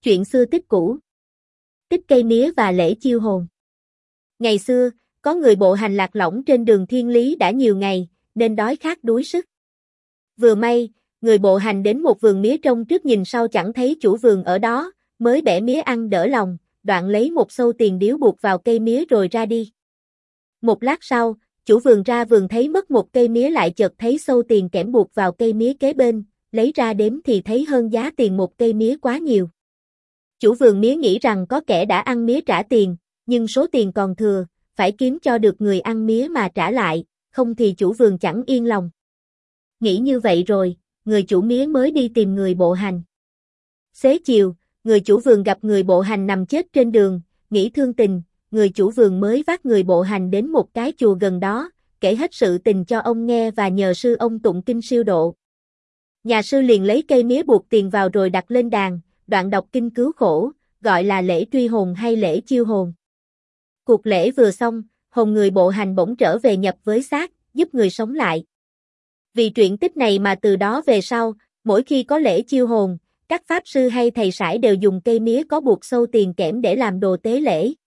Chuyện xưa tích cũ. Tích cây mía và lễ chiêu hồn. Ngày xưa, có người bộ hành lạc lõng trên đường thiên lý đã nhiều ngày, nên đói khát đuối sức. Vừa may, người bộ hành đến một vườn mía trông trước nhìn sau chẳng thấy chủ vườn ở đó, mới bẻ mía ăn đỡ lòng, đoạn lấy một xâu tiền điếu buộc vào cây mía rồi ra đi. Một lát sau, chủ vườn ra vườn thấy mất một cây mía lại chợt thấy xâu tiền kẽm buộc vào cây mía kế bên, lấy ra đếm thì thấy hơn giá tiền một cây mía quá nhiều. Chủ vườn mía nghĩ rằng có kẻ đã ăn mía trả tiền, nhưng số tiền còn thừa, phải kiếm cho được người ăn mía mà trả lại, không thì chủ vườn chẳng yên lòng. Nghĩ như vậy rồi, người chủ mía mới đi tìm người bộ hành. Xế chiều, người chủ vườn gặp người bộ hành nằm chết trên đường, nghĩ thương tình, người chủ vườn mới vác người bộ hành đến một cái chùa gần đó, kể hết sự tình cho ông nghe và nhờ sư ông tụng kinh siêu độ. Nhà sư liền lấy cây mía buộc tiền vào rồi đặt lên đàn, đoạn đọc kinh cứu khổ, gọi là lễ truy hồn hay lễ chiêu hồn. Cuộc lễ vừa xong, hồn người bộ hành bỗng trở về nhập với xác, giúp người sống lại. Vì truyện tích này mà từ đó về sau, mỗi khi có lễ chiêu hồn, các pháp sư hay thầy sãi đều dùng cây mía có buộc xâu tiền kẽm để làm đồ tế lễ.